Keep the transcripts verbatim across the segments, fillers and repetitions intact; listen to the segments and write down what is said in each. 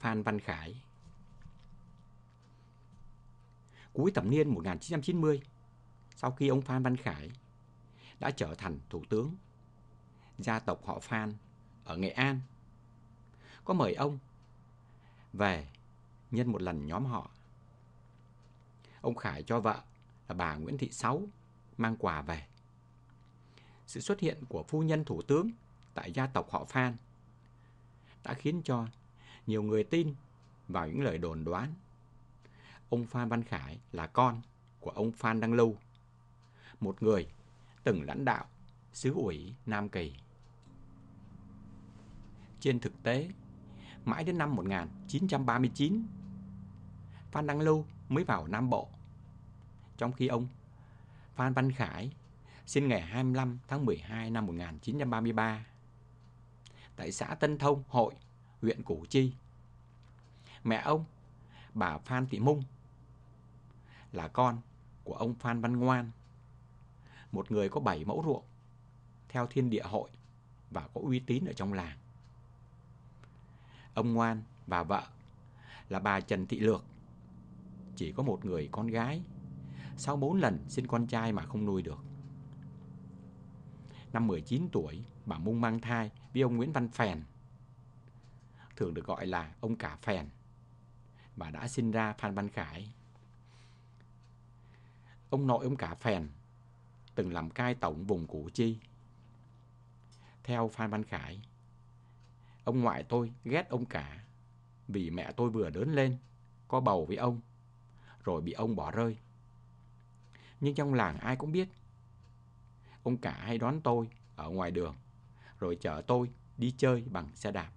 Phan Văn Khải. Cuối thập niên một nghìn chín trăm chín mươi, sau khi ông Phan Văn Khải đã trở thành thủ tướng, gia tộc họ Phan ở Nghệ An có mời ông về nhân một lần nhóm họ. Ông Khải cho vợ là bà Nguyễn Thị Sáu mang quà về. Sự xuất hiện của phu nhân thủ tướng tại gia tộc họ Phan đã khiến cho nhiều người tin vào những lời đồn đoán ông Phan Văn Khải là con của ông Phan Đăng Lưu, một người từng lãnh đạo xứ ủy Nam Kỳ. Trên thực tế, mãi đến năm một nghìn chín trăm ba mươi chín, Phan Đăng Lưu mới vào Nam Bộ, trong khi ông Phan Văn Khải sinh ngày hai mươi lăm tháng mười hai năm một nghìn chín trăm ba mươi ba tại xã Tân Thông, Hội, huyện Củ Chi. Mẹ ông, bà Phan Thị Mung, là con của ông Phan Văn Ngoan, một người có bảy mẫu ruộng theo thiên địa hội và có uy tín ở trong làng. Ông Ngoan và vợ là bà Trần Thị Lược chỉ có một người con gái, sau bốn lần sinh con trai mà không nuôi được. Năm mười chín tuổi, bà Mung mang thai với ông Nguyễn Văn Phèn, thường được gọi là ông Cả Phèn, và đã sinh ra Phan Văn Khải. Ông nội ông Cả Phèn từng làm cai tổng vùng Củ Chi. Theo Phan Văn Khải, ông ngoại tôi ghét ông Cả vì mẹ tôi vừa lớn lên có bầu với ông, rồi bị ông bỏ rơi. Nhưng trong làng ai cũng biết, ông Cả hay đón tôi ở ngoài đường, rồi chở tôi đi chơi bằng xe đạp.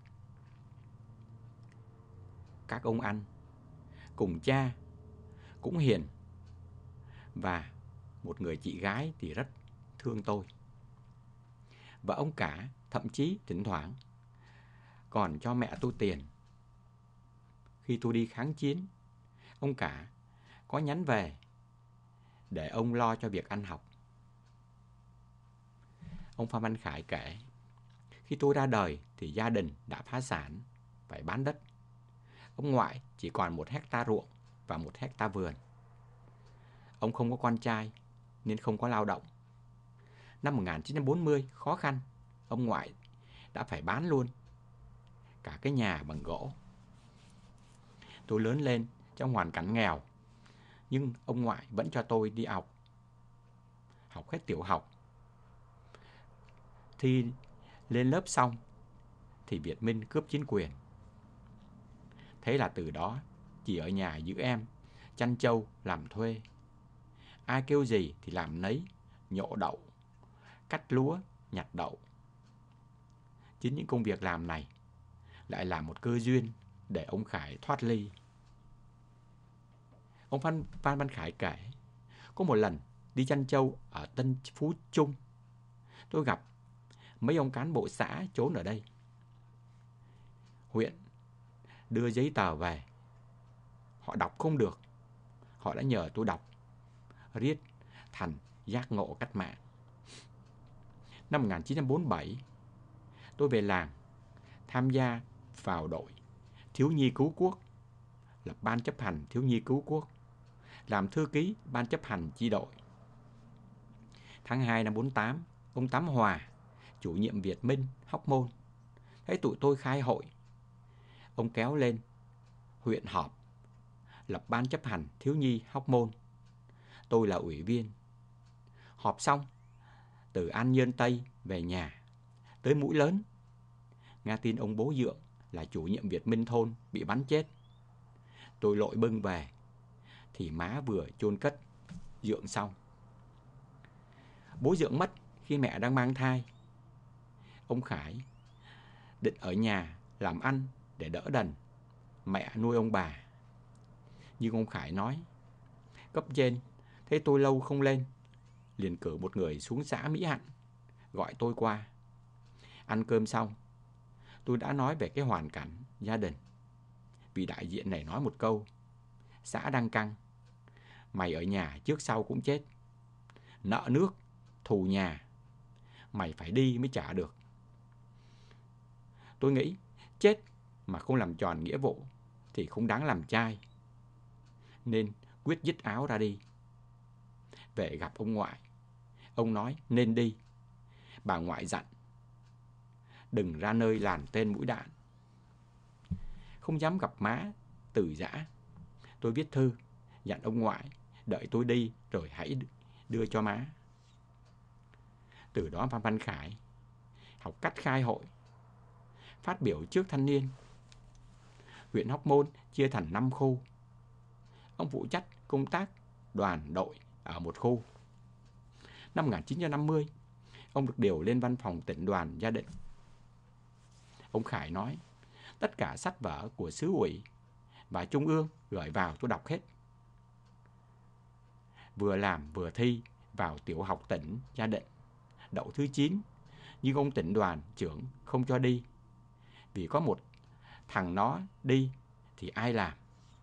Các ông anh cùng cha cũng hiền, và một người chị gái thì rất thương tôi. Và ông Cả thậm chí thỉnh thoảng còn cho mẹ tôi tiền. Khi tôi đi kháng chiến, ông Cả có nhắn về để ông lo cho việc ăn học. Ông Phan Văn Khải kể, khi tôi ra đời thì gia đình đã phá sản, phải bán đất. Ông ngoại chỉ còn một hecta ruộng và một hecta vườn. Ông không có con trai nên không có lao động. Năm một nghìn chín trăm bốn mươi, khó khăn, ông ngoại đã phải bán luôn cả cái nhà bằng gỗ. Tôi lớn lên trong hoàn cảnh nghèo, nhưng ông ngoại vẫn cho tôi đi học. Học hết tiểu học. Thi lên lớp xong thì Việt Minh cướp chính quyền. Thế là từ đó chỉ ở nhà giữ em, chăn trâu, làm thuê. Ai kêu gì thì làm nấy, nhổ đậu, cắt lúa, nhặt đậu. Chính những công việc làm này lại là một cơ duyên để ông Khải thoát ly. Ông Phan, Phan Văn Khải kể, có một lần đi chăn trâu ở Tân Phú Trung, tôi gặp mấy ông cán bộ xã trốn ở đây. Huyện đưa giấy tờ về, họ đọc không được, họ đã nhờ tôi đọc, riết thành giác ngộ cách mạng. Năm một nghìn chín trăm bốn mươi bảy, tôi về làng, tham gia vào đội thiếu nhi cứu quốc, lập ban chấp hành thiếu nhi cứu quốc, làm thư ký ban chấp hành chi đội. Tháng hai năm bốn mươi tám, ông Tám Hòa, chủ nhiệm Việt Minh, Hóc Môn, thấy tụi tôi khai hội. Ông kéo lên huyện họp, lập ban chấp hành thiếu nhi Hóc Môn. Tôi là ủy viên. Họp xong, từ An Nhơn Tây về nhà, tới Mũi Lớn, nghe tin ông Bố Dượng là chủ nhiệm Việt Minh thôn bị bắn chết. Tôi lội bưng về, thì má vừa chôn cất Dượng xong. Bố Dượng mất khi mẹ đang mang thai. Ông Khải định ở nhà làm ăn để đỡ đần mẹ nuôi ông bà. Nhưng ông Khải nói, cấp trên thấy tôi lâu không lên, liền cử một người xuống xã Mỹ Hạnh gọi tôi qua. Ăn cơm xong, tôi đã nói về cái hoàn cảnh gia đình. Vị đại diện này nói một câu, xã đang căng, mày ở nhà trước sau cũng chết. Nợ nước, thù nhà, mày phải đi mới trả được. Tôi nghĩ, chết mà không làm tròn nghĩa vụ thì không đáng làm trai, nên quyết dứt áo ra đi. Về gặp ông ngoại, ông nói nên đi. Bà ngoại dặn đừng ra nơi làn tên mũi đạn. Không dám gặp má, từ giã, tôi viết thư dặn ông ngoại đợi tôi đi rồi hãy đưa cho má. Từ đó Phan Văn Khải học cách khai hội, phát biểu trước thanh niên. Huyện Hóc Môn chia thành năm khu. Ông phụ trách công tác đoàn đội ở một khu. Năm một nghìn chín trăm năm mươi, ông được điều lên văn phòng tỉnh đoàn Gia Định. Ông Khải nói, tất cả sách vở của xứ ủy và trung ương gửi vào tôi đọc hết. Vừa làm vừa thi vào tiểu học tỉnh Gia Định, đậu thứ chín, nhưng ông tỉnh đoàn trưởng không cho đi. Vì có một thằng nó đi thì ai làm?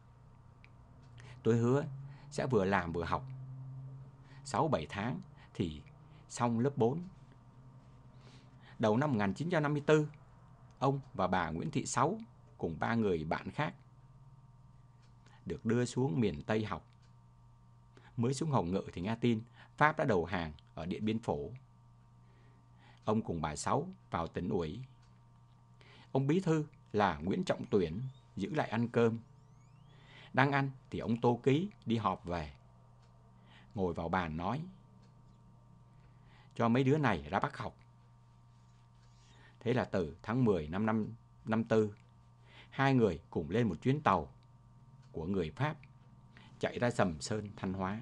Tôi hứa sẽ vừa làm vừa học. Sáu bảy tháng thì xong lớp bốn. Đầu năm một nghìn chín trăm năm mươi tư, ông và bà Nguyễn Thị Sáu cùng ba người bạn khác được đưa xuống miền Tây học. Mới xuống Hồng Ngự thì nghe tin Pháp đã đầu hàng ở Điện Biên Phủ. Ông cùng bà Sáu vào tỉnh ủy. Ông bí thư là Nguyễn Trọng Tuyển giữ lại ăn cơm. Đang ăn thì ông Tô Ký đi họp về. Ngồi vào bàn nói, cho mấy đứa này ra Bắc học. Thế là từ tháng mười năm năm năm tư, hai người cùng lên một chuyến tàu của người Pháp chạy ra Sầm Sơn, Thanh Hóa.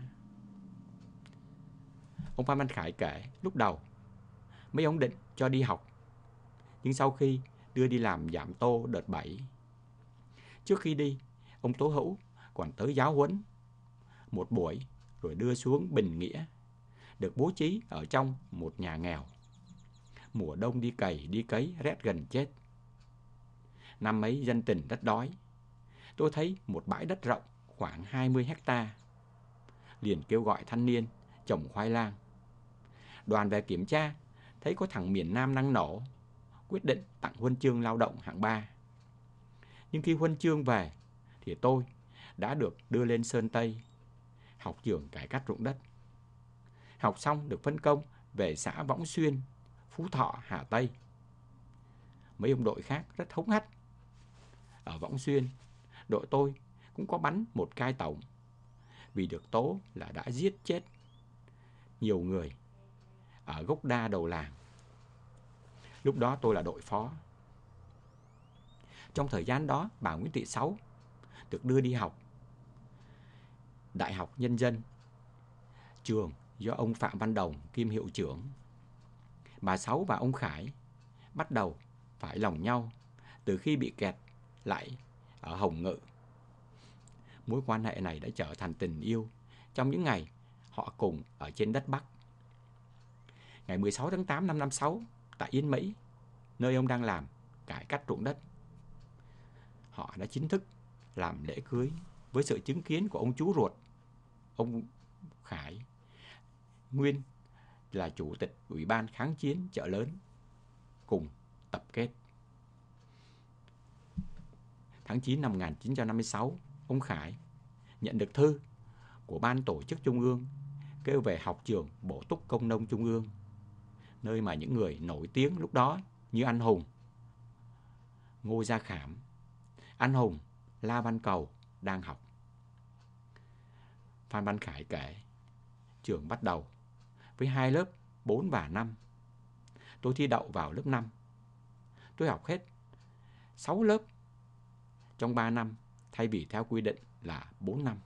Ông Phan Văn Khải kể lúc đầu mấy ông định cho đi học, nhưng sau khi đưa đi làm giảm tô đợt bảy, trước khi đi, ông Tố Hữu còn tới giáo huấn một buổi rồi đưa xuống Bình Nghĩa, được bố trí ở trong một nhà nghèo. Mùa đông đi cày đi cấy rét gần chết. Năm ấy dân tình rất đói. Tôi thấy một bãi đất rộng khoảng hai mươi hecta, liền kêu gọi thanh niên trồng khoai lang. Đoàn về kiểm tra, thấy có thằng miền Nam năng nổ, quyết định tặng huân chương lao động hạng ba. Nhưng khi huân chương về thì tôi đã được đưa lên Sơn Tây, học trường cải cách ruộng đất. Học xong được phân công về xã Võng Xuyên, Phú Thọ, Hà Tây. Mấy ông đội khác rất hống hách. Ở Võng Xuyên, đội tôi cũng có bắn một cai tổng, vì được tố là đã giết chết nhiều người ở gốc đa đầu làng. Lúc đó tôi là đội phó. Trong thời gian đó, bà Nguyễn Thị Sáu được đưa đi học Đại học Nhân dân, trường do ông Phạm Văn Đồng kiêm hiệu trưởng. Bà Sáu và ông Khải bắt đầu phải lòng nhau từ khi bị kẹt lại ở Hồng Ngự. Mối quan hệ này đã trở thành tình yêu trong những ngày họ cùng ở trên đất Bắc. Ngày mười sáu tháng tám năm năm sáu, tại Yên Mỹ, nơi ông đang làm cải cách ruộng đất, họ đã chính thức làm lễ cưới với sự chứng kiến của ông chú ruột, ông Khải, nguyên là chủ tịch Ủy ban kháng chiến Chợ Lớn, cùng tập kết. Tháng chín năm một nghìn chín trăm năm mươi sáu, ông Khải nhận được thư của Ban Tổ chức Trung ương kêu về học trường Bổ túc Công nông Trung ương, nơi mà những người nổi tiếng lúc đó như anh Hùng, Ngô Gia Khảm, anh Hùng, La Văn Cầu đang học. Phan Văn Khải kể, trường bắt đầu với hai lớp bốn và năm. Tôi thi đậu vào lớp năm. Tôi học hết sáu lớp trong ba năm, thay vì theo quy định là bốn năm.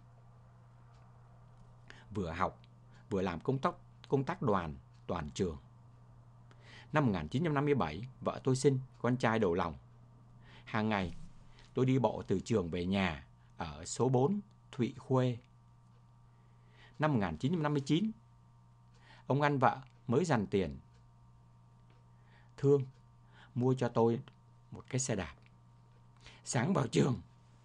Vừa học, vừa làm công tác, công tác đoàn toàn trường. Năm một nghìn chín trăm năm mươi bảy, vợ tôi sinh con trai đầu lòng. Hàng ngày, tôi đi bộ từ trường về nhà ở số bốn Thụy Khuê. Năm một nghìn chín trăm năm mươi chín, ông anh vợ mới dành tiền thương mua cho tôi một cái xe đạp. Sáng vào trường,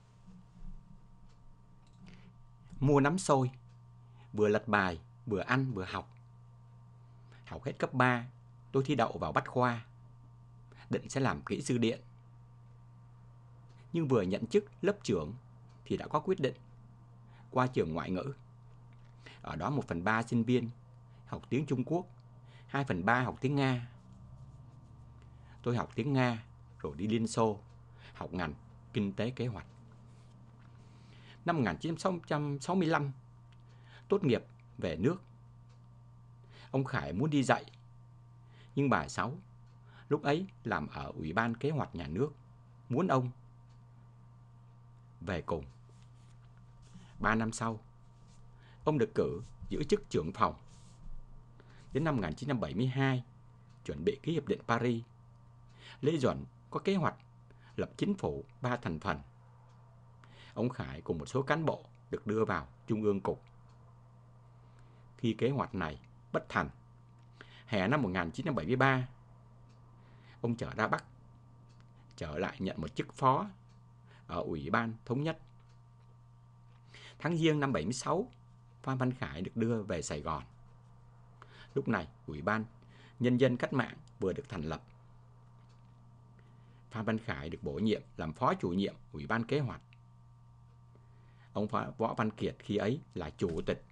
mua nắm xôi, vừa lật bài, vừa ăn, vừa học. Học hết cấp ba, tôi thi đậu vào Bách Khoa, định sẽ làm kỹ sư điện. nhưng vừa nhận chức lớp trưởng thì đã có quyết định qua trường ngoại ngữ. Ở đó một phần ba sinh viên học tiếng Trung Quốc, hai phần ba học tiếng Nga. Tôi học tiếng Nga rồi đi Liên Xô, học ngành kinh tế kế hoạch. Năm một nghìn chín trăm sáu mươi lăm, tốt nghiệp về nước. Ông Khải muốn đi dạy, nhưng bà Sáu lúc ấy làm ở Ủy ban Kế hoạch Nhà nước, muốn ông về cùng. Ba năm sau, ông được cử giữ chức trưởng phòng. Đến năm một nghìn chín trăm bảy mươi hai, chuẩn bị ký hiệp định Paris, Lê Duẩn có kế hoạch lập chính phủ ba thành phần. Ông Khải cùng một số cán bộ được đưa vào Trung ương Cục. Khi kế hoạch này bất thành, hè năm một nghìn chín trăm bảy mươi ba, ông trở ra Bắc, trở lại nhận một chức phó ở Ủy ban Thống nhất. Tháng Giêng năm bảy mươi sáu, Phan Văn Khải được đưa về Sài Gòn. Lúc này, Ủy ban Nhân dân Cách mạng vừa được thành lập. Phan Văn Khải được bổ nhiệm làm phó chủ nhiệm Ủy ban Kế hoạch. Ông Võ Văn Kiệt khi ấy là chủ tịch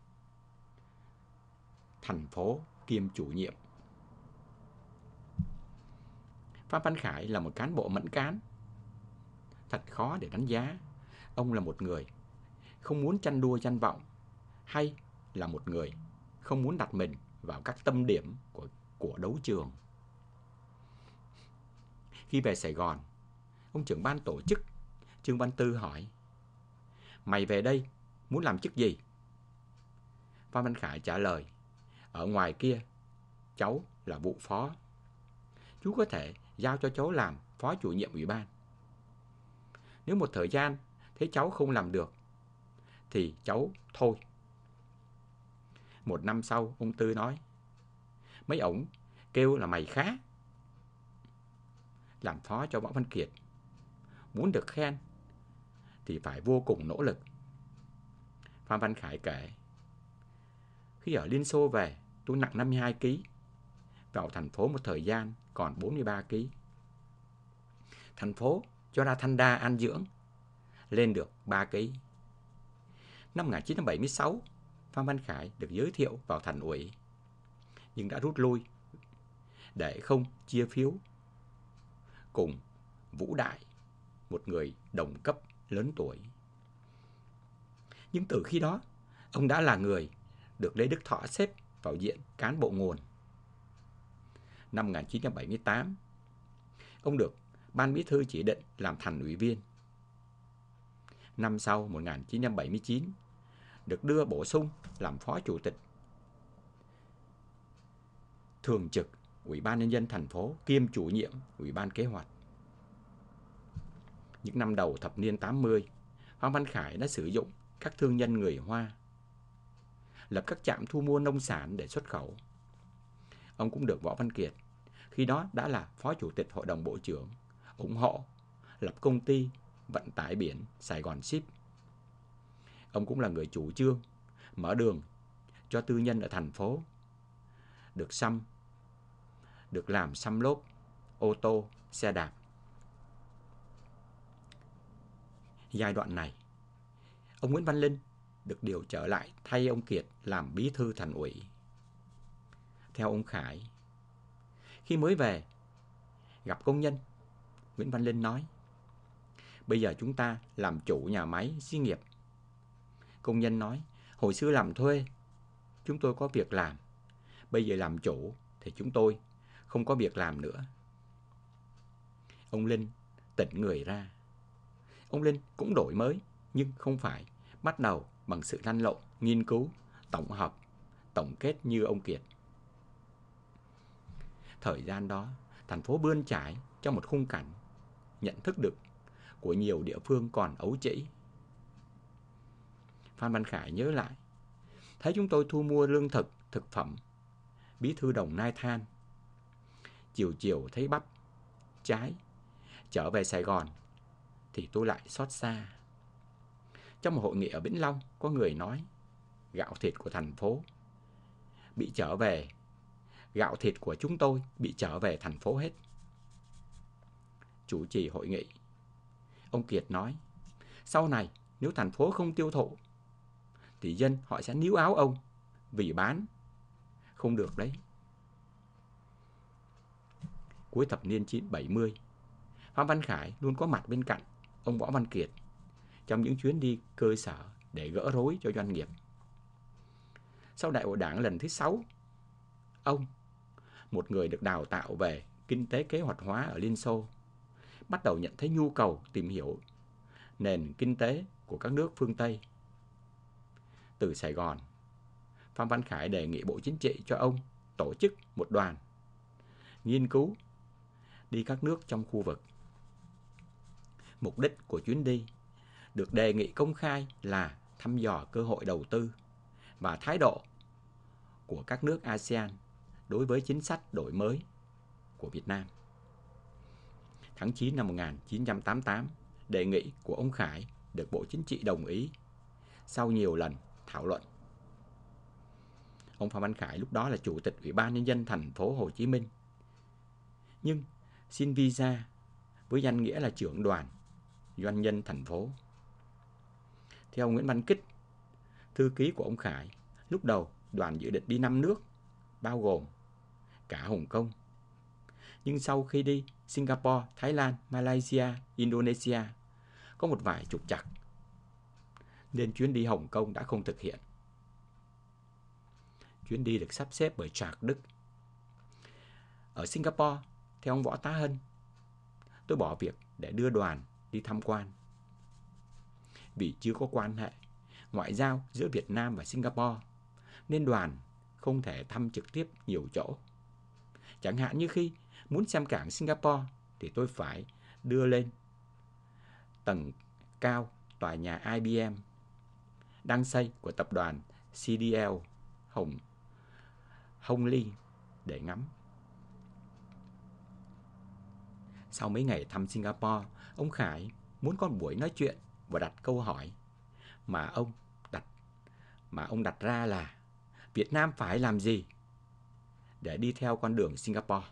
thành phố kiêm chủ nhiệm. Phan Văn Khải là một cán bộ mẫn cán. Thật khó để đánh giá ông là một người không muốn tranh đua danh vọng hay là một người không muốn đặt mình vào các tâm điểm của, của đấu trường. Khi về Sài Gòn, ông trưởng ban tổ chức Trương Văn Tư hỏi: "Mày về đây muốn làm chức gì?" Phan Văn Khải trả lời: "Ở ngoài kia, cháu là vụ phó. Chú có thể giao cho cháu làm phó chủ nhiệm ủy ban. Nếu một thời gian thấy cháu không làm được, thì cháu thôi." Một năm sau, ông Tư nói: "Mấy ổng kêu là mày khá." Làm phó cho Võ Văn Kiệt, muốn được khen thì phải vô cùng nỗ lực. Phan Văn Khải kể: "Khi ở Liên Xô về, tôi nặng năm mươi hai ki lô gam. Vào thành phố một thời gian còn bốn mươi ba ki lô gam. Thành phố cho ra Thanh Đa an dưỡng, lên được ba ki lô gam. Năm một nghìn chín trăm bảy mươi sáu, Phan Văn Khải được giới thiệu vào thành ủy, nhưng đã rút lui để không chia phiếu cùng Vũ Đại, một người đồng cấp lớn tuổi. Nhưng từ khi đó, ông đã là người được Lê Đức Thọ xếp vào diện cán bộ nguồn. Năm một nghìn chín trăm bảy mươi tám, ông được Ban Bí thư chỉ định làm thành ủy viên. Năm sau, một nghìn chín trăm bảy mươi chín, được đưa bổ sung làm phó chủ tịch thường trực Ủy ban Nhân dân thành phố kiêm chủ nhiệm Ủy ban Kế hoạch. Những năm đầu thập niên tám mươi, Phan Văn Khải đã sử dụng các thương nhân người Hoa, lập các trạm thu mua nông sản để xuất khẩu. Ông cũng được Võ Văn Kiệt, khi đó đã là phó chủ tịch Hội đồng Bộ trưởng, ủng hộ lập công ty vận tải biển Sài Gòn Ship. Ông cũng là người chủ trương mở đường cho tư nhân ở thành phố được xăm, được làm xăm lốp ô tô, xe đạp. Giai đoạn này, ông Nguyễn Văn Linh được điều trở lại thay ông Kiệt làm bí thư thành ủy. Theo ông Khải, khi mới về gặp công nhân, Nguyễn Văn Linh nói: "Bây giờ chúng ta làm chủ nhà máy xí nghiệp." Công nhân nói: "Hồi xưa làm thuê, chúng tôi có việc làm. Bây giờ làm chủ thì chúng tôi không có việc làm nữa." Ông Linh tỉnh người ra. Ông Linh cũng đổi mới, nhưng không phải bắt đầu bằng sự lăn lộn, nghiên cứu, tổng hợp, tổng kết như ông Kiệt. Thời gian đó, thành phố bươn trải trong một khung cảnh nhận thức được của nhiều địa phương còn ấu trĩ. Phan Văn Khải nhớ lại: "Thấy chúng tôi thu mua lương thực, thực phẩm, bí thư Đồng Nai than. Chiều chiều thấy bắp, trái. Trở về Sài Gòn thì tôi lại xót xa." Trong một hội nghị ở Vĩnh Long, có người nói: "Gạo thịt của thành phố bị trở về, gạo thịt của chúng tôi bị trở về thành phố hết." Chủ trì hội nghị, Ông Kiệt nói, sau này nếu thành phố không tiêu thụ thì dân họ sẽ níu áo ông vì bán không được đấy. Cuối thập niên bảy mươi, Phan Văn Khải luôn có mặt bên cạnh ông Võ Văn Kiệt trong những chuyến đi cơ sở để gỡ rối cho doanh nghiệp. Sau đại hội đảng lần thứ sáu, ông, một người được đào tạo về kinh tế kế hoạch hóa ở Liên Xô, bắt đầu nhận thấy nhu cầu tìm hiểu nền kinh tế của các nước phương Tây. Từ Sài Gòn, Phan Văn Khải đề nghị Bộ Chính trị cho ông tổ chức một đoàn nghiên cứu đi các nước trong khu vực. Mục đích của chuyến đi được đề nghị công khai là thăm dò cơ hội đầu tư và thái độ của các nước a sê an đối với chính sách đổi mới của Việt Nam. Tháng chín năm một nghìn chín trăm tám mươi tám, đề nghị của ông Khải được Bộ Chính trị đồng ý sau nhiều lần thảo luận. Ông Phan Văn Khải lúc đó là Chủ tịch Ủy ban Nhân dân thành phố Hồ Chí Minh, nhưng xin visa với danh nghĩa là trưởng đoàn doanh nhân thành phố. Theo Nguyễn Văn Kích, thư ký của ông Khải, lúc đầu đoàn dự định đi năm nước, bao gồm cả Hồng Kông. Nhưng sau khi đi Singapore, Thái Lan, Malaysia, Indonesia có một vài trục trặc, nên chuyến đi Hồng Kông đã không thực hiện. Chuyến đi được sắp xếp bởi Trạc Đức. Ở Singapore, theo ông Võ Tá Hân, tôi bỏ việc để đưa đoàn đi tham quan. Vì chưa có quan hệ ngoại giao giữa Việt Nam và Singapore, nên đoàn không thể thăm trực tiếp nhiều chỗ. Chẳng hạn như khi muốn xem cảng Singapore thì tôi phải đưa lên tầng cao tòa nhà I B M đang xây của tập đoàn C D L Hồng Hồng Ly để ngắm. Sau mấy ngày thăm Singapore, ông Khải muốn có một buổi nói chuyện và đặt câu hỏi mà ông đặt mà ông đặt ra là Việt Nam phải làm gì để đi theo con đường Singapore.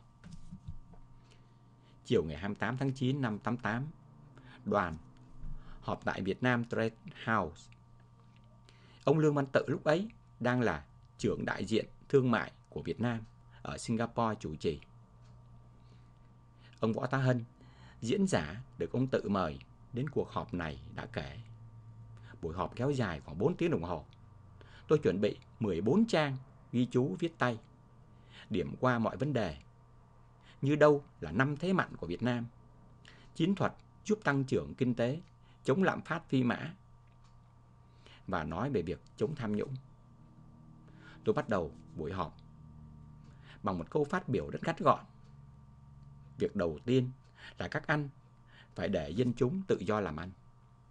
Chiều ngày hai mươi tám tháng chín năm tám mươi tám, đoàn họp tại Việt Nam Trade House. Ông Lương Văn Tự lúc ấy đang là trưởng đại diện thương mại của Việt Nam ở Singapore chủ trì. Ông Võ Tá Hân, diễn giả được ông Tự mời đến cuộc họp này, đã kể. Buổi họp kéo dài khoảng bốn tiếng đồng hồ. Tôi chuẩn bị mười bốn trang ghi chú viết tay, điểm qua mọi vấn đề, như đâu là năm thế mạnh của Việt Nam, chiến thuật giúp tăng trưởng kinh tế, chống lạm phát phi mã, và nói về việc chống tham nhũng. Tôi bắt đầu buổi họp bằng một câu phát biểu rất ngắn gọn. Việc đầu tiên là các anh phải để dân chúng tự do làm ăn.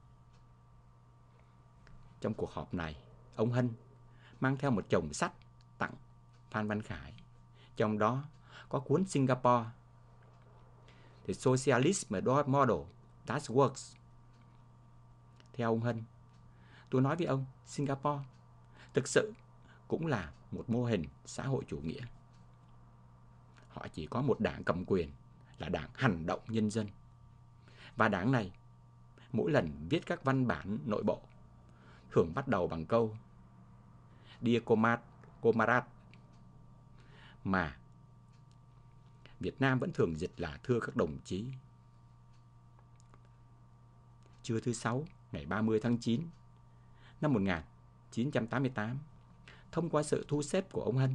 Trong cuộc họp này, ông Hân mang theo một chồng sách tặng Phan Văn Khải, trong đó có cuốn Singapore, The Socialist Model That Works. Theo ông Hân, tôi nói với ông, Singapore thực sự cũng là một mô hình xã hội chủ nghĩa. Họ chỉ có một đảng cầm quyền là Đảng Hành động Nhân dân. Và đảng này mỗi lần viết các văn bản nội bộ thường bắt đầu bằng câu Dear Comrade, mà Việt Nam vẫn thường dịch là thưa các đồng chí. Trưa thứ Sáu, ngày ba mươi tháng chín năm một nghìn chín trăm tám mươi tám, thông qua sự thu xếp của ông Hân,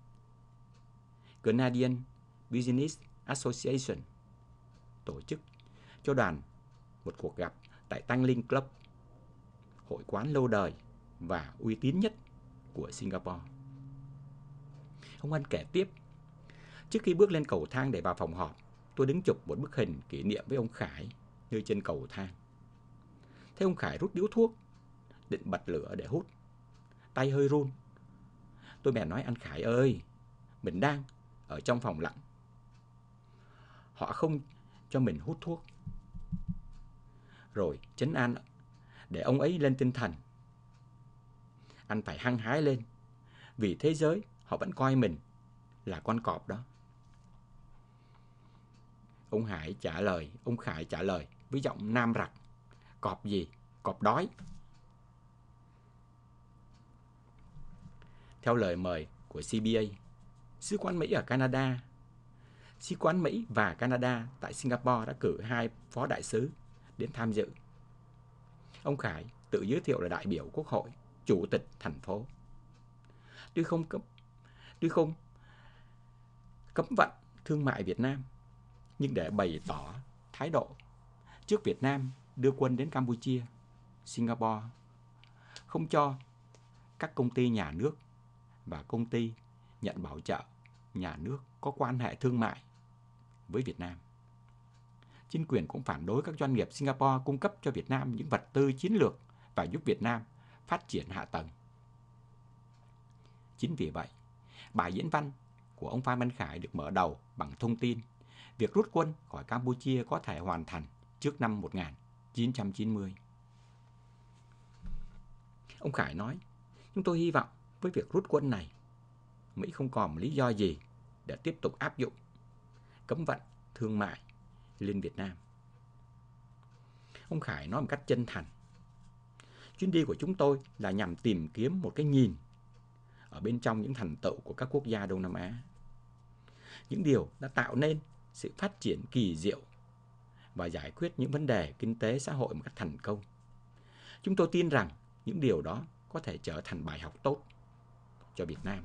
Canadian Business Association tổ chức cho đoàn một cuộc gặp tại Tanglin Club, hội quán lâu đời và uy tín nhất của Singapore. Ông Hân kể tiếp, trước khi bước lên cầu thang để vào phòng họp, tôi đứng chụp một bức hình kỷ niệm với ông Khải nơi trên cầu thang. Thấy ông Khải rút điếu thuốc, định bật lửa để hút, tay hơi run. Tôi bèn nói, anh Khải ơi, mình đang ở trong phòng lạnh, họ không cho mình hút thuốc. Rồi trấn an để ông ấy lên tinh thần. Anh phải hăng hái lên, vì thế giới họ vẫn coi mình là con cọp đó. Ông Hải trả lời, ông Khải trả lời với giọng nam rặc. Cọp gì? Cọp đói. Theo lời mời của xê bê a, Sứ quán Mỹ ở Canada, Sứ quán Mỹ và Canada tại Singapore đã cử hai phó đại sứ đến tham dự. Ông Khải tự giới thiệu là đại biểu Quốc hội, chủ tịch thành phố. Tuy không cấm, tuy không cấm vận thương mại Việt Nam, nhưng để bày tỏ thái độ trước Việt Nam đưa quân đến Campuchia, Singapore không cho các công ty nhà nước và công ty nhận bảo trợ nhà nước có quan hệ thương mại với Việt Nam. Chính quyền cũng phản đối các doanh nghiệp Singapore cung cấp cho Việt Nam những vật tư chiến lược và giúp Việt Nam phát triển hạ tầng. Chính vì vậy, bài diễn văn của ông Phan Văn Khải được mở đầu bằng thông tin việc rút quân khỏi Campuchia có thể hoàn thành trước năm một nghìn chín trăm chín mươi. Ông Khải nói, chúng tôi hy vọng với việc rút quân này, Mỹ không còn lý do gì để tiếp tục áp dụng cấm vận thương mại lên Việt Nam. Ông Khải nói một cách chân thành, chuyến đi của chúng tôi là nhằm tìm kiếm một cái nhìn ở bên trong những thành tựu của các quốc gia Đông Nam Á. Những điều đã tạo nên sự phát triển kỳ diệu và giải quyết những vấn đề kinh tế xã hội một cách thành công. Chúng tôi tin rằng những điều đó có thể trở thành bài học tốt cho Việt Nam.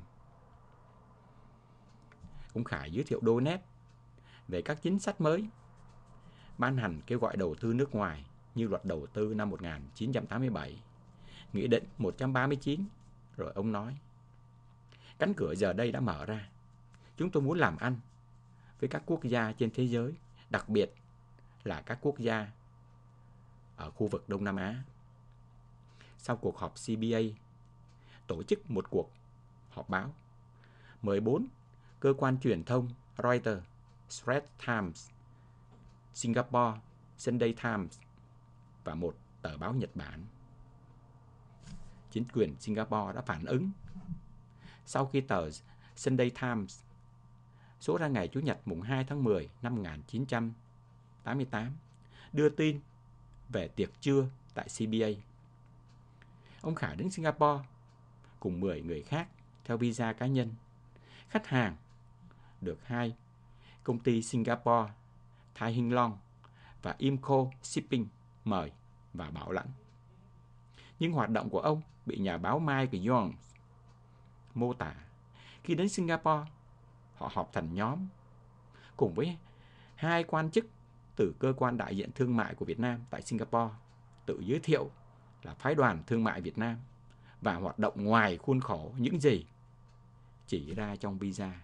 Ông Khải giới thiệu đôi nét về các chính sách mới ban hành kêu gọi đầu tư nước ngoài như luật đầu tư năm một nghìn chín trăm tám mươi bảy, Nghị định một trăm ba mươi chín. Rồi ông nói, cánh cửa giờ đây đã mở ra. Chúng tôi muốn làm ăn với các quốc gia trên thế giới, đặc biệt là các quốc gia ở khu vực Đông Nam Á. Sau cuộc họp xê bê a, tổ chức một cuộc họp báo, mười bốn cơ quan truyền thông Reuters, Straits Times, Singapore, Sunday Times và một tờ báo Nhật Bản. Chính quyền Singapore đã phản ứng sau khi tờ Sunday Times số ra ngày Chủ nhật mùng hai tháng mười năm một nghìn chín trăm tám mươi tám đưa tin về tiệc trưa tại xê bê a. Ông Khải đến Singapore cùng mười người khác theo visa cá nhân. Khách hàng được hai công ty Singapore, Thai Hinh Long và Imco Shipping mời và bảo lãnh. Nhưng hoạt động của ông bị nhà báo Mike Jones mô tả khi đến Singapore, họ họp thành nhóm cùng với hai quan chức từ cơ quan đại diện thương mại của Việt Nam tại Singapore, tự giới thiệu là phái đoàn thương mại Việt Nam và hoạt động ngoài khuôn khổ những gì chỉ ra trong visa.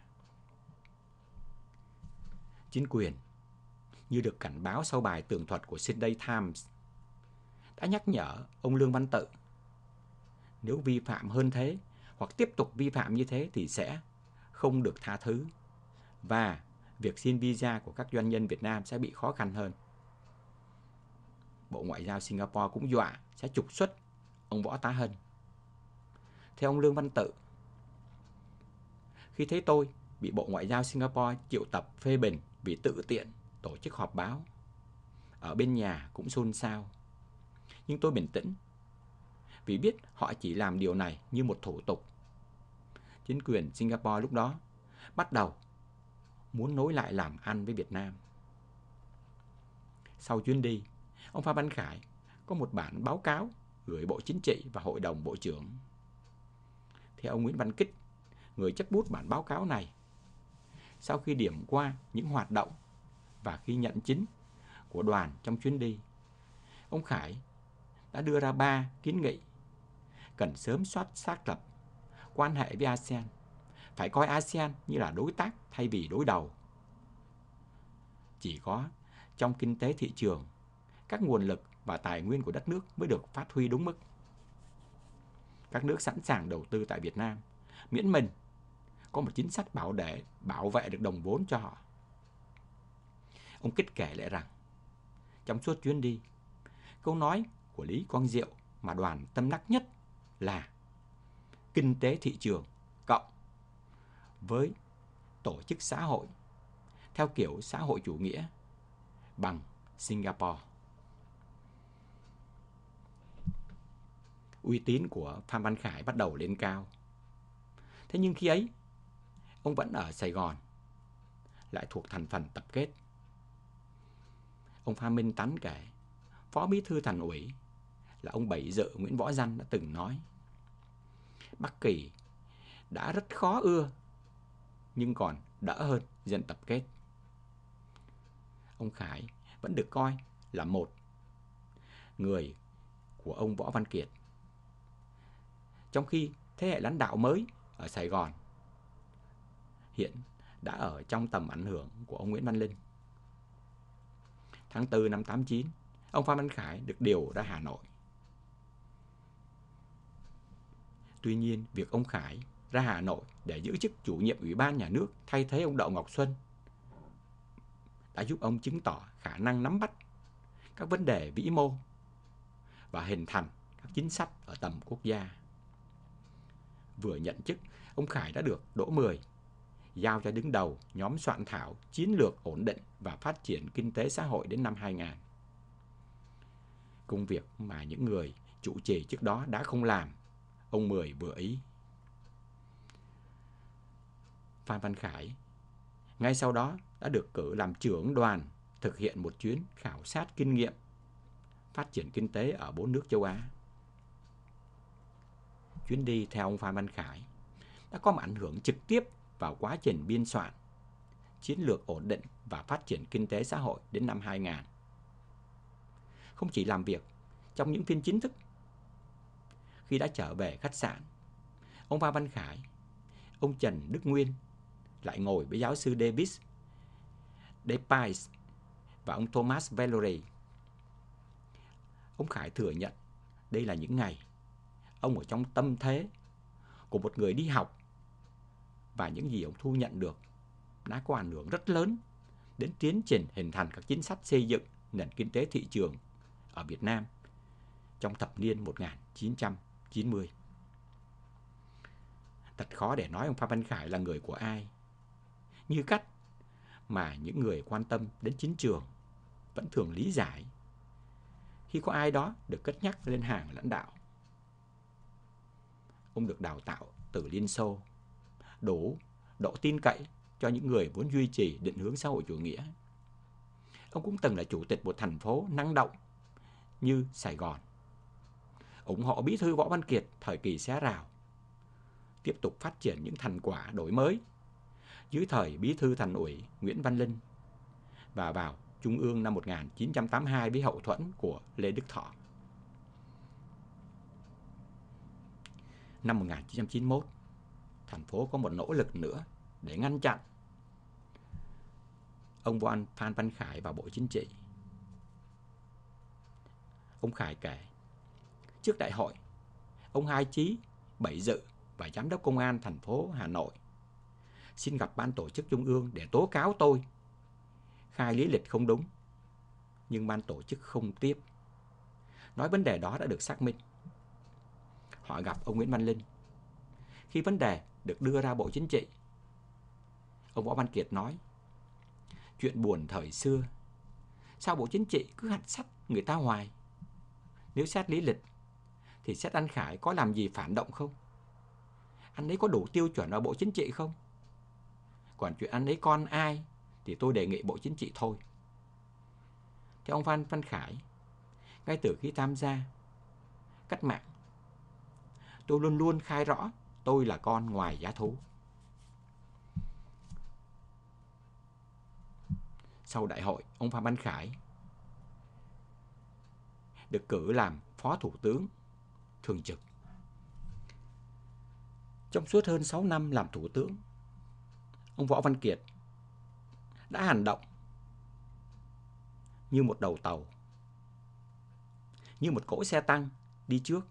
Chính quyền, như được cảnh báo sau bài tường thuật của Sunday Times, đã nhắc nhở ông Lương Văn Tự, nếu vi phạm hơn thế hoặc tiếp tục vi phạm như thế thì sẽ không được tha thứ và việc xin visa của các doanh nhân Việt Nam sẽ bị khó khăn hơn. Bộ Ngoại giao Singapore cũng dọa sẽ trục xuất ông Võ Tá Hân. Theo ông Lương Văn Tự, khi thấy tôi bị Bộ Ngoại giao Singapore triệu tập phê bình vì tự tiện tổ chức họp báo, ở bên nhà cũng xôn xao. Nhưng tôi bình tĩnh vì biết họ chỉ làm điều này như một thủ tục. Chính quyền Singapore lúc đó bắt đầu muốn nối lại làm ăn với Việt Nam. Sau chuyến đi, ông Phan Văn Khải có một bản báo cáo gửi Bộ Chính trị và Hội đồng Bộ trưởng. Theo ông Nguyễn Văn Kích, người chấp bút bản báo cáo này, sau khi điểm qua những hoạt động và khi nhận chính của đoàn trong chuyến đi, ông Khải đã đưa ra ba kiến nghị: cần sớm soát xác lập quan hệ với a sê an, phải coi a sê an như là đối tác thay vì đối đầu. Chỉ có trong kinh tế thị trường, các nguồn lực và tài nguyên của đất nước mới được phát huy đúng mức. Các nước sẵn sàng đầu tư tại Việt Nam, miễn mình có một chính sách bảo để bảo vệ được đồng vốn cho họ. Ông Kích kể lại rằng, trong suốt chuyến đi, câu nói của Lý Quang Diệu mà đoàn tâm đắc nhất là kinh tế thị trường cộng với tổ chức xã hội theo kiểu xã hội chủ nghĩa bằng Singapore. Uy tín của Phan Văn Khải bắt đầu lên cao. Thế nhưng khi ấy, ông vẫn ở Sài Gòn, lại thuộc thành phần tập kết. Ông Phan Minh Tắn kể, Phó Bí thư Thành ủy là ông Bảy Dự Nguyễn Võ Danh đã từng nói: Bắc Kỳ đã rất khó ưa, nhưng còn đỡ hơn dân tập kết. Ông Khải vẫn được coi là một người của ông Võ Văn Kiệt, trong khi thế hệ lãnh đạo mới ở Sài Gòn hiện đã ở trong tầm ảnh hưởng của ông Nguyễn Văn Linh. Tháng tư năm tám mươi chín, ông Phan Văn Khải được điều ra Hà Nội. Tuy nhiên, việc ông Khải ra Hà Nội để giữ chức chủ nhiệm Ủy ban Nhà nước thay thế ông Đậu Ngọc Xuân đã giúp ông chứng tỏ khả năng nắm bắt các vấn đề vĩ mô và hình thành các chính sách ở tầm quốc gia. Vừa nhận chức, ông Khải đã được Đỗ Mười giao cho đứng đầu nhóm soạn thảo chiến lược ổn định và phát triển kinh tế xã hội đến năm hai nghìn. Công việc mà những người chủ trì trước đó đã không làm, ông Mười vừa ý. Phan Văn Khải ngay sau đó đã được cử làm trưởng đoàn thực hiện một chuyến khảo sát kinh nghiệm phát triển kinh tế ở bốn nước châu Á. Chuyến đi theo ông Phan Văn Khải đã có một ảnh hưởng trực tiếp vào quá trình biên soạn chiến lược ổn định và phát triển kinh tế xã hội đến năm hai nghìn. Không chỉ làm việc trong những phiên chính thức, khi đã trở về khách sạn, ông Phan Văn Khải, ông Trần Đức Nguyên lại ngồi với giáo sư David Depais và ông Thomas Valery. Ông Khải thừa nhận đây là những ngày ông ở trong tâm thế của một người đi học, và những gì ông thu nhận được đã có ảnh hưởng rất lớn đến tiến trình hình thành các chính sách xây dựng nền kinh tế thị trường ở Việt Nam trong thập niên một nghìn chín trăm chín mươi. Thật khó để nói ông Phan Văn Khải là người của ai, như cách mà những người quan tâm đến chính trường vẫn thường lý giải khi có ai đó được cất nhắc lên hàng lãnh đạo. Ông được đào tạo từ Liên Xô, đủ độ tin cậy cho những người muốn duy trì định hướng xã hội chủ nghĩa. Ông cũng từng là chủ tịch một thành phố năng động như Sài Gòn, ủng hộ Bí thư Võ Văn Kiệt thời kỳ xé rào, tiếp tục phát triển những thành quả đổi mới dưới thời Bí thư Thành ủy Nguyễn Văn Linh và vào Trung ương năm một nghìn chín trăm tám mươi hai với hậu thuẫn của Lê Đức Thọ. Năm một nghìn chín trăm chín mươi mốt, thành phố có một nỗ lực nữa để ngăn chặn ông Phan Văn Khải vào Bộ Chính trị. Ông Khải kể, trước đại hội, ông Hai Chí, Bảy Dự và Giám đốc Công an thành phố Hà Nội xin gặp ban tổ chức Trung ương để tố cáo tôi khai lý lịch không đúng, nhưng ban tổ chức không tiếp, nói vấn đề đó đã được xác minh. Họ gặp ông Nguyễn Văn Linh. Khi vấn đề được đưa ra Bộ Chính trị, ông Võ Văn Kiệt nói, chuyện buồn thời xưa, sao Bộ Chính trị cứ hạch sách người ta hoài? Nếu xét lý lịch thì xét anh Khải có làm gì phản động không? Anh ấy có đủ tiêu chuẩn vào Bộ Chính trị không? Còn chuyện anh ấy con ai thì tôi đề nghị Bộ Chính trị thôi. Theo ông Phan Văn Khải, ngay từ khi tham gia cách mạng, tôi luôn luôn khai rõ tôi là con ngoài giá thú. Sau đại hội, ông Phan Văn Khải được cử làm Phó Thủ tướng Thường trực. Trong suốt hơn sáu năm làm Thủ tướng, ông Võ Văn Kiệt đã hành động như một đầu tàu, như một cỗ xe tăng đi trước,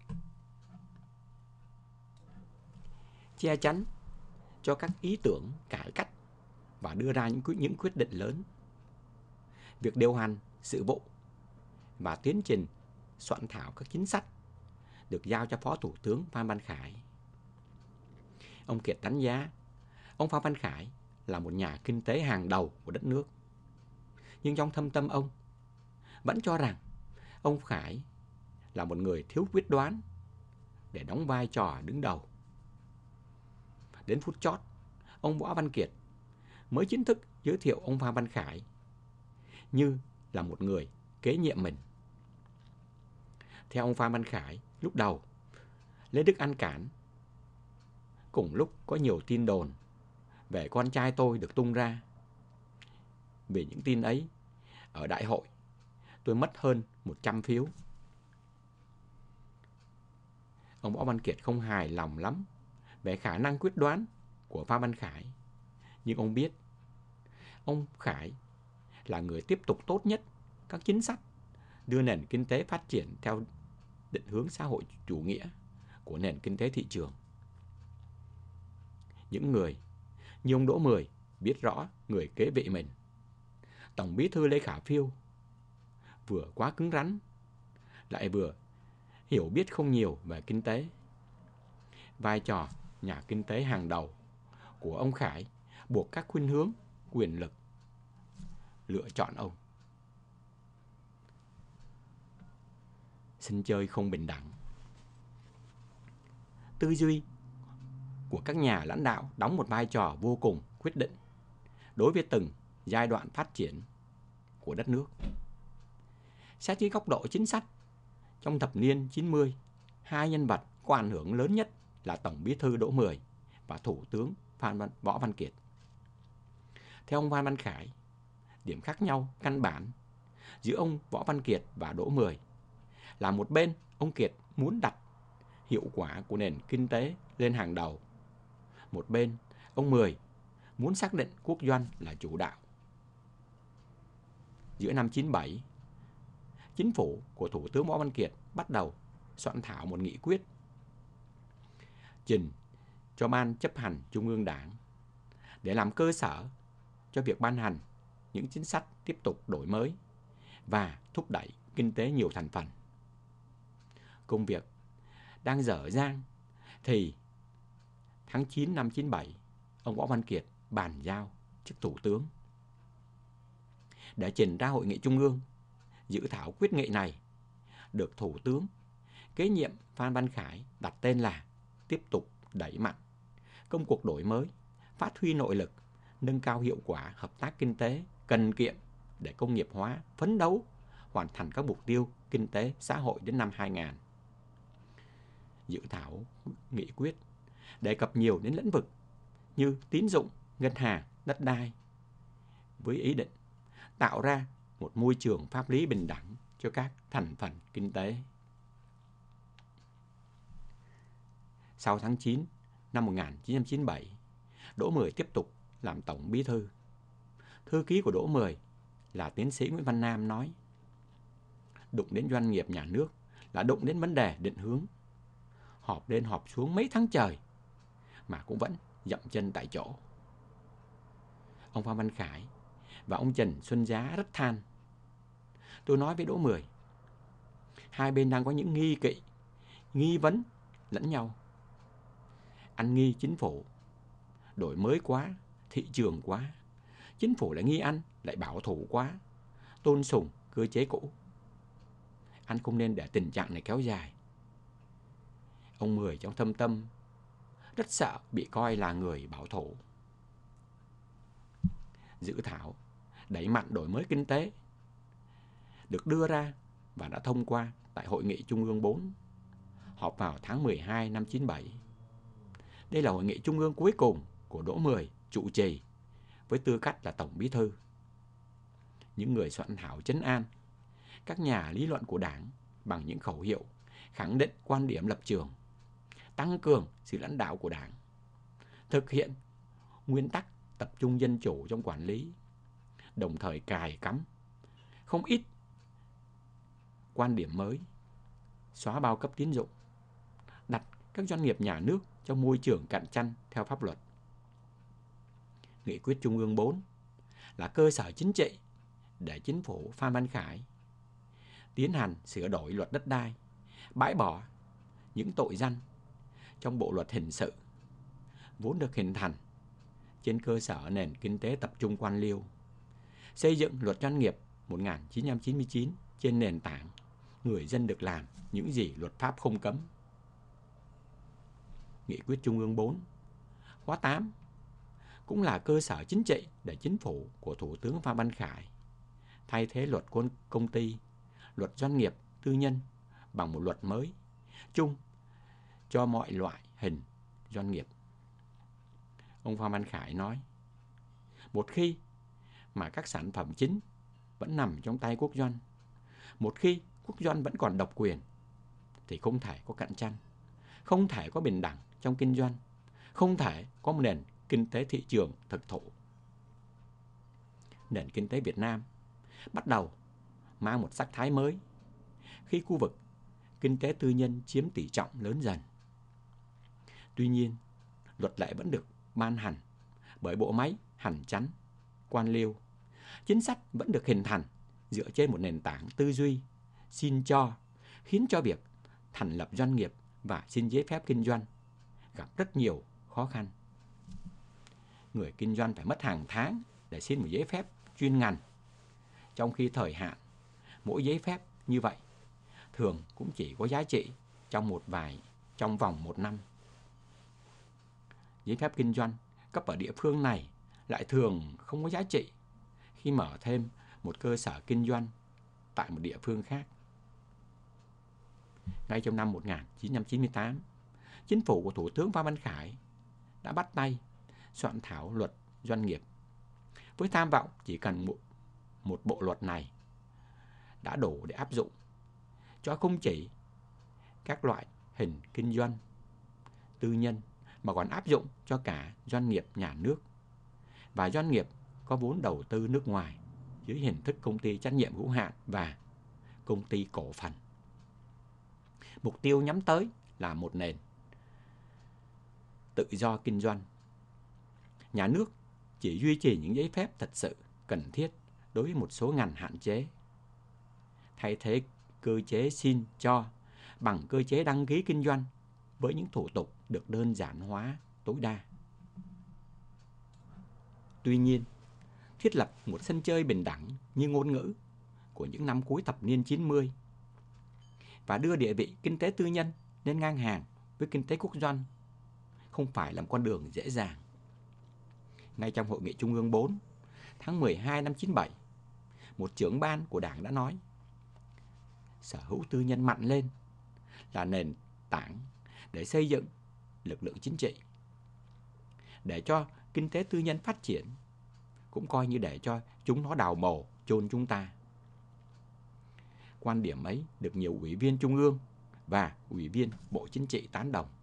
che chắn cho các ý tưởng cải cách và đưa ra những, những quyết định lớn. Việc điều hành sự vụ và tiến trình soạn thảo các chính sách được giao cho Phó Thủ tướng Phan Văn Khải. Ông Kiệt đánh giá ông Phan Văn Khải là một nhà kinh tế hàng đầu của đất nước, nhưng trong thâm tâm ông vẫn cho rằng ông Khải là một người thiếu quyết đoán để đóng vai trò đứng đầu. Đến phút chót, ông Võ Văn Kiệt mới chính thức giới thiệu ông Phan Văn Khải như là một người kế nhiệm mình. Theo ông Phan Văn Khải, lúc đầu, Lê Đức An cản. Cùng lúc có nhiều tin đồn về con trai tôi được tung ra. Vì những tin ấy, ở đại hội, tôi mất hơn một trăm phiếu. Ông Võ Văn Kiệt không hài lòng lắm về khả năng quyết đoán của Phan Văn Khải. Nhưng ông biết, ông Khải là người tiếp tục tốt nhất các chính sách đưa nền kinh tế phát triển theo định hướng xã hội chủ nghĩa của nền kinh tế thị trường. Những người như ông Đỗ Mười biết rõ người kế vị mình. Tổng bí thư Lê Khả Phiêu vừa quá cứng rắn, lại vừa hiểu biết không nhiều về kinh tế. Vai trò nhà kinh tế hàng đầu của ông Khải buộc các khuynh hướng quyền lực lựa chọn ông. Sân chơi không bình đẳng. Tư duy của các nhà lãnh đạo đóng một vai trò vô cùng quyết định đối với từng giai đoạn phát triển của đất nước. Xét dưới góc độ chính sách, trong thập niên chín mươi, hai nhân vật có ảnh hưởng lớn nhất là Tổng bí thư Đỗ Mười và Thủ tướng Phan Văn, Võ Văn Kiệt. Theo ông Phan Văn Khải, điểm khác nhau căn bản giữa ông Võ Văn Kiệt và Đỗ Mười là một bên ông Kiệt muốn đặt hiệu quả của nền kinh tế lên hàng đầu. Một bên, ông Mười muốn xác định quốc doanh là chủ đạo. Giữa năm chín bảy, chính phủ của Thủ tướng Võ Văn Kiệt bắt đầu soạn thảo một nghị quyết trình cho Ban chấp hành Trung ương Đảng để làm cơ sở cho việc ban hành những chính sách tiếp tục đổi mới và thúc đẩy kinh tế nhiều thành phần. Công việc đang dở dang thì tháng chín năm chín bảy, ông Võ Văn Kiệt bàn giao chức thủ tướng. Để trình ra hội nghị trung ương, dự thảo quyết nghị này được Thủ tướng kế nhiệm Phan Văn Khải đặt tên là tiếp tục đẩy mạnh công cuộc đổi mới, phát huy nội lực, nâng cao hiệu quả hợp tác kinh tế, cần kiệm để công nghiệp hóa, phấn đấu hoàn thành các mục tiêu kinh tế xã hội đến năm hai nghìn. Dự thảo nghị quyết đề cập nhiều đến lĩnh vực như tín dụng, ngân hàng, đất đai, với ý định tạo ra một môi trường pháp lý bình đẳng cho các thành phần kinh tế. Sau tháng chín năm một nghìn chín trăm chín mươi bảy, Đỗ Mười tiếp tục làm Tổng bí thư. Thư ký của Đỗ Mười là tiến sĩ Nguyễn Văn Nam nói, đụng đến doanh nghiệp nhà nước là đụng đến vấn đề định hướng. Họp lên họp xuống mấy tháng trời mà cũng vẫn dậm chân tại chỗ. Ông Phan Văn Khải và ông Trần Xuân Giá rất than. Tôi nói với Đỗ Mười, hai bên đang có những nghi kỵ, nghi vấn lẫn nhau. Anh nghi chính phủ đổi mới quá, thị trường quá. Chính phủ lại nghi anh, lại bảo thủ quá, tôn sùng cơ chế cũ. Anh không nên để tình trạng này kéo dài. Ông Mười trong thâm tâm rất sợ bị coi là người bảo thủ. Dự thảo đẩy mạnh đổi mới kinh tế được đưa ra và đã thông qua tại Hội nghị Trung ương bốn, họp vào tháng mười hai năm chín bảy. Đây là hội nghị trung ương cuối cùng của Đỗ Mười trụ trì với tư cách là Tổng bí thư. Những người soạn thảo trấn an các nhà lý luận của Đảng bằng những khẩu hiệu khẳng định quan điểm lập trường, tăng cường sự lãnh đạo của Đảng, thực hiện nguyên tắc tập trung dân chủ trong quản lý, đồng thời cài cắm không ít quan điểm mới, xóa bao cấp tín dụng, đặt các doanh nghiệp nhà nước trong môi trường cạnh tranh theo pháp luật. Nghị quyết Trung ương bốn là cơ sở chính trị để chính phủ Phan Văn Khải tiến hành sửa đổi luật đất đai, bãi bỏ những tội danh trong bộ luật hình sự vốn được hình thành trên cơ sở nền kinh tế tập trung quan liêu, xây dựng luật doanh nghiệp một nghìn chín trăm chín mươi chín trên nền tảng người dân được làm những gì luật pháp không cấm. Nghị quyết Trung ương bốn, khóa tám cũng là cơ sở chính trị để chính phủ của Thủ tướng Phan Văn Khải thay thế luật quân công ty, luật doanh nghiệp tư nhân bằng một luật mới chung cho mọi loại hình doanh nghiệp. Ông Phan Văn Khải nói, một khi mà các sản phẩm chính vẫn nằm trong tay quốc doanh, một khi quốc doanh vẫn còn độc quyền, thì không thể có cạnh tranh, không thể có bình đẳng trong kinh doanh, không thể có một nền kinh tế thị trường thực thụ. Nền kinh tế Việt Nam bắt đầu mang một sắc thái mới khi khu vực kinh tế tư nhân chiếm tỷ trọng lớn dần. Tuy nhiên, luật lệ vẫn được ban hành bởi bộ máy hành chánh, quan liêu. Chính sách vẫn được hình thành dựa trên một nền tảng tư duy xin cho, khiến cho việc thành lập doanh nghiệp và xin giấy phép kinh doanh gặp rất nhiều khó khăn. Người kinh doanh phải mất hàng tháng để xin một giấy phép chuyên ngành, trong khi thời hạn mỗi giấy phép như vậy thường cũng chỉ có giá trị trong một vài trong vòng một năm. Giấy phép kinh doanh cấp ở địa phương này lại thường không có giá trị khi mở thêm một cơ sở kinh doanh tại một địa phương khác. Ngay trong năm một nghìn chín trăm chín mươi tám, chính phủ của Thủ tướng Phan Văn Khải đã bắt tay soạn thảo luật doanh nghiệp với tham vọng chỉ cần một, một bộ luật này đã đủ để áp dụng cho không chỉ các loại hình kinh doanh tư nhân mà còn áp dụng cho cả doanh nghiệp nhà nước và doanh nghiệp có vốn đầu tư nước ngoài dưới hình thức công ty trách nhiệm hữu hạn và công ty cổ phần. Mục tiêu nhắm tới là một nền tự do kinh doanh. Nhà nước chỉ duy trì những giấy phép thật sự cần thiết đối với một số ngành hạn chế, thay thế cơ chế xin cho bằng cơ chế đăng ký kinh doanh với những thủ tục được đơn giản hóa tối đa. Tuy nhiên, thiết lập một sân chơi bình đẳng như ngôn ngữ của những năm cuối thập niên chín mươi và đưa địa vị kinh tế tư nhân lên ngang hàng với kinh tế quốc doanh không phải là một con đường dễ dàng. Ngay trong Hội nghị Trung ương bốn, tháng mười hai năm chín mươi bảy, một trưởng ban của Đảng đã nói, sở hữu tư nhân mạnh lên là nền tảng để xây dựng lực lượng chính trị. Để cho kinh tế tư nhân phát triển cũng coi như để cho chúng nó đào mồ chôn chúng ta. Quan điểm ấy được nhiều ủy viên Trung ương và ủy viên Bộ Chính trị tán đồng.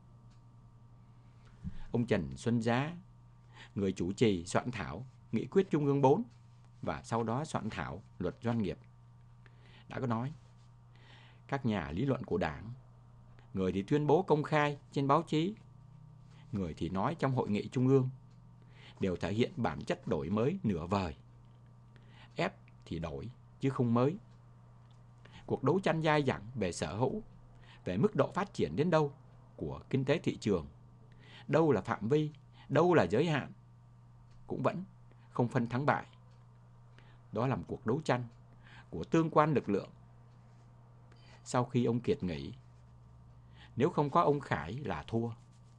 Ông Trần Xuân Giá, người chủ trì soạn thảo Nghị quyết Trung ương bốn và sau đó soạn thảo luật doanh nghiệp, đã có nói, các nhà lý luận của Đảng, người thì tuyên bố công khai trên báo chí, người thì nói trong hội nghị Trung ương, đều thể hiện bản chất đổi mới nửa vời. Ép thì đổi chứ không mới. Cuộc đấu tranh dai dẳng về sở hữu, về mức độ phát triển đến đâu của kinh tế thị trường, đâu là phạm vi, đâu là giới hạn, cũng vẫn không phân thắng bại. Đó là một cuộc đấu tranh của tương quan lực lượng. Sau khi ông Kiệt nghỉ, nếu không có ông Khải là thua.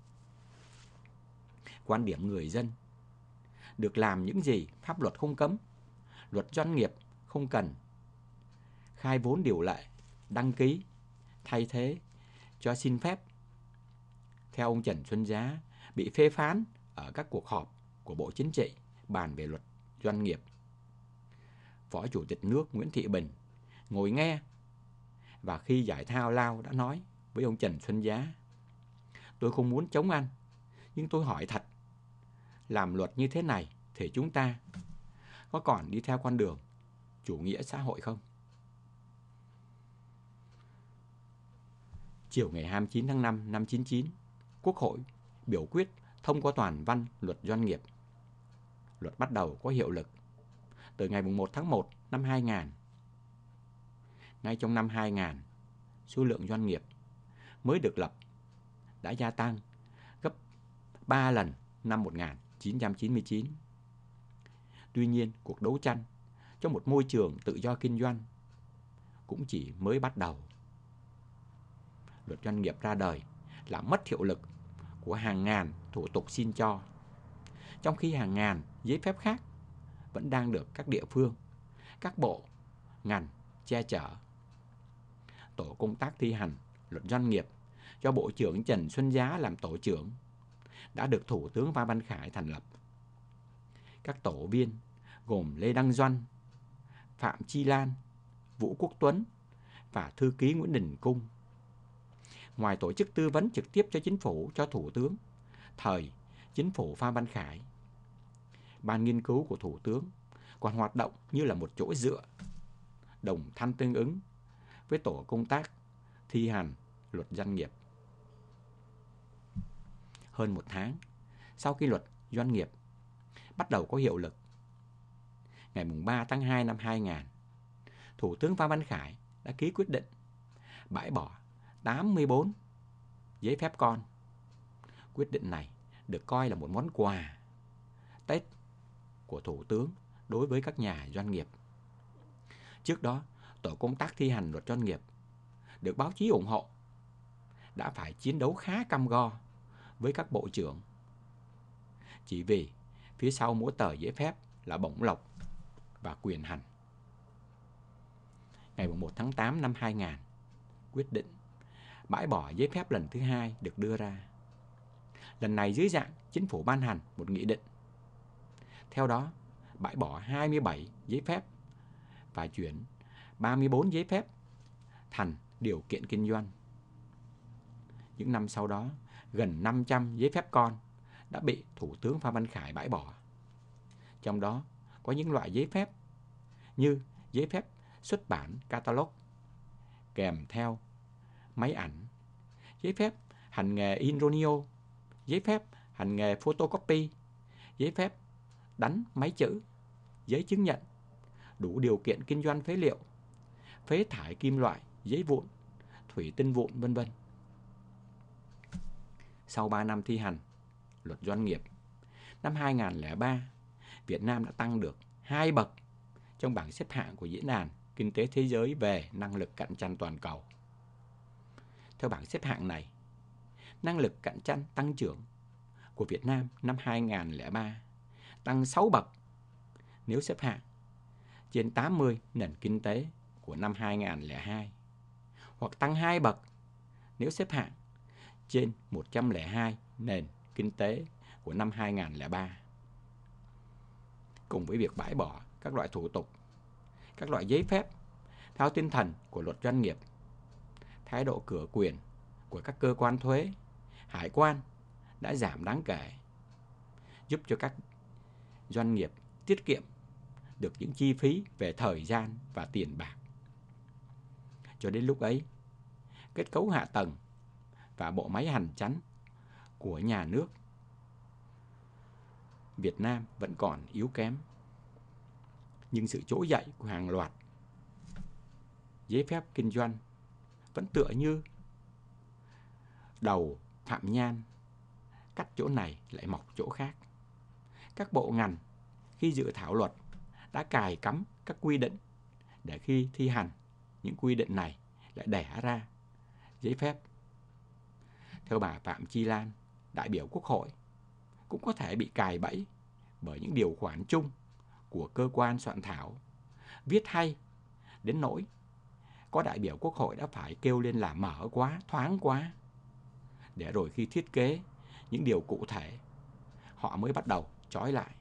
Quan điểm người dân được làm những gì pháp luật không cấm, luật doanh nghiệp không cần, khai vốn điều lệ, đăng ký, thay thế cho xin phép, theo ông Trần Xuân Giá, bị phê phán ở các cuộc họp của Bộ Chính trị bàn về luật doanh nghiệp. Phó Chủ tịch nước Nguyễn Thị Bình ngồi nghe và khi giải thao lao đã nói với ông Trần Xuân Giá, tôi không muốn chống anh, nhưng tôi hỏi thật, làm luật như thế này thì chúng ta có còn đi theo con đường chủ nghĩa xã hội không? Chiều ngày hai mươi chín tháng năm năm chín mươi chín, Quốc hội biểu quyết thông qua toàn văn luật doanh nghiệp. Luật bắt đầu có hiệu lực từ ngày mùng một tháng một năm hai nghìn. Ngay trong năm hai nghìn, số lượng doanh nghiệp mới được lập đã gia tăng gấp ba lần năm một nghìn chín trăm chín mươi chín. Tuy nhiên, cuộc đấu tranh cho một môi trường tự do kinh doanh cũng chỉ mới bắt đầu. Luật doanh nghiệp ra đời làm mất hiệu lực của hàng ngàn thủ tục xin cho, trong khi hàng ngàn giấy phép khác vẫn đang được các địa phương, các bộ, ngành che chở. Tổ công tác thi hành luật doanh nghiệp do Bộ trưởng Trần Xuân Giá làm tổ trưởng đã được Thủ tướng Phan Văn Khải thành lập. Các tổ viên gồm Lê Đăng Doanh, Phạm Chi Lan, Vũ Quốc Tuấn và thư ký Nguyễn Đình Cung. Ngoài tổ chức tư vấn trực tiếp cho chính phủ, cho Thủ tướng, thời chính phủ Phan Văn Khải, ban nghiên cứu của Thủ tướng còn hoạt động như là một chỗ dựa, đồng thanh tương ứng với tổ công tác thi hành luật doanh nghiệp. Hơn một tháng sau khi luật doanh nghiệp bắt đầu có hiệu lực, ngày ba tháng hai năm hai nghìn, Thủ tướng Phan Văn Khải đã ký quyết định bãi bỏ tám mươi bốn giấy phép con. Quyết định này được coi là một món quà Tết của Thủ tướng đối với các nhà doanh nghiệp. Trước đó, tổ công tác thi hành luật doanh nghiệp được báo chí ủng hộ đã phải chiến đấu khá cam go với các bộ trưởng, chỉ vì phía sau mỗi tờ giấy phép là bổng lộc và quyền hành. Ngày một tháng tám năm hai nghìn, quyết định bãi bỏ giấy phép lần thứ hai được đưa ra. Lần này dưới dạng chính phủ ban hành một nghị định. Theo đó, bãi bỏ hai mươi bảy giấy phép và chuyển ba mươi bốn giấy phép thành điều kiện kinh doanh. Những năm sau đó, gần năm trăm giấy phép con đã bị Thủ tướng Phan Văn Khải bãi bỏ. Trong đó có những loại giấy phép như giấy phép xuất bản catalog kèm theo máy ảnh, giấy phép hành nghề Inronio, giấy phép hành nghề photocopy, giấy phép đánh máy chữ, giấy chứng nhận đủ điều kiện kinh doanh phế liệu, phế thải kim loại, giấy vụn, thủy tinh vụn, vân vân. Sau ba năm thi hành luật doanh nghiệp, năm hai nghìn không trăm lẻ ba, Việt Nam đã tăng được hai bậc trong bảng xếp hạng của Diễn đàn Kinh tế Thế giới về năng lực cạnh tranh toàn cầu. Theo bảng xếp hạng này, năng lực cạnh tranh tăng trưởng của Việt Nam năm hai nghìn không trăm lẻ ba tăng sáu bậc nếu xếp hạng trên tám mươi nền kinh tế của năm hai nghìn không trăm lẻ hai, hoặc tăng hai bậc nếu xếp hạng trên một trăm lẻ hai nền kinh tế của năm hai nghìn không trăm lẻ ba. Cùng với việc bãi bỏ các loại thủ tục, các loại giấy phép theo tinh thần của luật doanh nghiệp, thái độ cửa quyền của các cơ quan thuế, hải quan đã giảm đáng kể, giúp cho các doanh nghiệp tiết kiệm được những chi phí về thời gian và tiền bạc. Cho đến lúc ấy, kết cấu hạ tầng và bộ máy hành chánh của nhà nước Việt Nam vẫn còn yếu kém. Nhưng sự trỗi dậy của hàng loạt giấy phép kinh doanh vẫn tựa như đầu phạm nhang, cắt chỗ này lại mọc chỗ khác. Các bộ ngành khi dự thảo luật đã cài cắm các quy định để khi thi hành những quy định này lại đẻ ra giấy phép. Theo bà Phạm Chi Lan, đại biểu Quốc hội, cũng có thể bị cài bẫy bởi những điều khoản chung của cơ quan soạn thảo viết hay đến nỗi có đại biểu Quốc hội đã phải kêu lên là mở quá, thoáng quá, để rồi khi thiết kế những điều cụ thể, họ mới bắt đầu trói lại.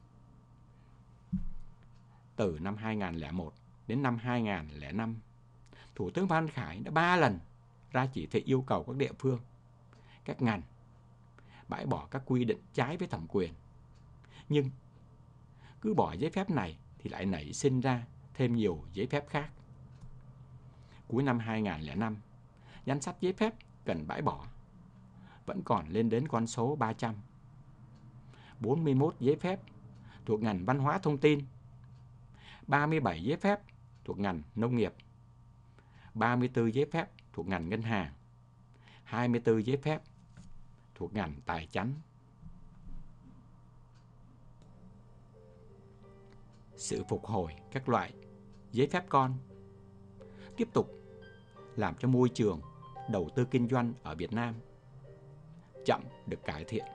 Từ năm hai nghìn không trăm lẻ một đến năm hai nghìn không trăm lẻ năm, Thủ tướng Phan Văn Khải đã ba lần ra chỉ thị yêu cầu các địa phương, các ngành bãi bỏ các quy định trái với thẩm quyền. Nhưng cứ bỏ giấy phép này thì lại nảy sinh ra thêm nhiều giấy phép khác. Cuối năm hai nghìn không trăm lẻ năm, danh sách giấy phép cần bãi bỏ vẫn còn lên đến con số ba trăm. bốn mươi mốt giấy phép thuộc ngành văn hóa thông tin, ba mươi bảy giấy phép thuộc ngành nông nghiệp, ba mươi tư giấy phép thuộc ngành ngân hàng, hai mươi tư giấy phép thuộc ngành tài chánh. Sự phục hồi các loại giấy phép con tiếp tục làm cho môi trường đầu tư kinh doanh ở Việt Nam chậm được cải thiện.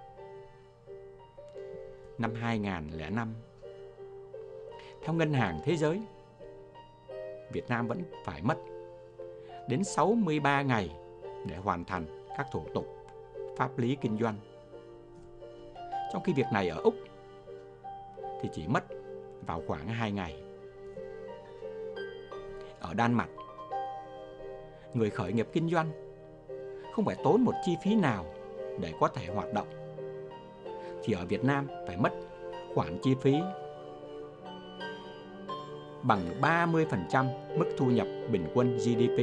Năm hai nghìn không trăm lẻ năm, theo Ngân hàng Thế giới, Việt Nam vẫn phải mất đến sáu mươi ba ngày để hoàn thành các thủ tục pháp lý kinh doanh. Trong khi việc này ở Úc thì chỉ mất vào khoảng hai ngày. Ở Đan Mạch, người khởi nghiệp kinh doanh không phải tốn một chi phí nào để có thể hoạt động. Thì ở Việt Nam phải mất khoản chi phí bằng ba mươi phần trăm mức thu nhập bình quân giê đê pê.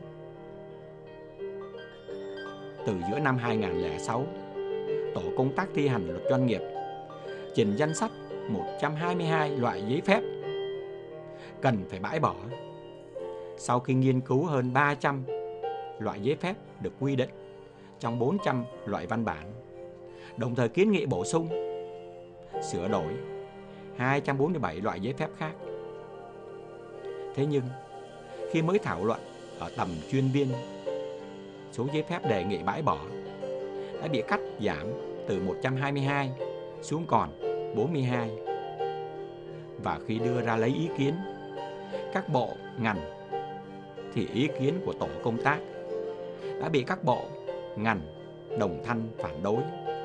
Từ giữa năm hai nghìn không trăm lẻ sáu, Tổ công tác thi hành luật doanh nghiệp trình danh sách một trăm hai mươi hai loại giấy phép cần phải bãi bỏ. Sau khi nghiên cứu hơn ba trăm loại giấy phép được quy định trong bốn trăm loại văn bản, đồng thời kiến nghị bổ sung, sửa đổi hai trăm bốn mươi bảy loại giấy phép khác. Thế nhưng, khi mới thảo luận ở tầm chuyên viên, số giấy phép đề nghị bãi bỏ đã bị cắt giảm từ một trăm hai mươi hai xuống còn bốn mươi hai. Và khi đưa ra lấy ý kiến các bộ, ngành, thì ý kiến của tổ công tác đã bị các bộ, ngành đồng thanh phản đối.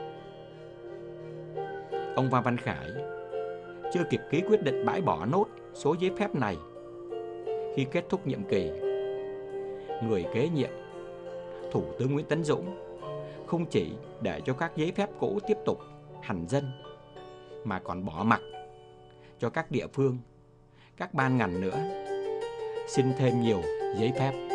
Ông Phan Văn Khải chưa kịp ký quyết định bãi bỏ nốt số giấy phép này khi kết thúc nhiệm kỳ. Người kế nhiệm, Thủ tướng Nguyễn Tấn Dũng, không chỉ để cho các giấy phép cũ tiếp tục hành dân, mà còn bỏ mặc cho các địa phương, các ban ngành nữa xin thêm nhiều giấy phép.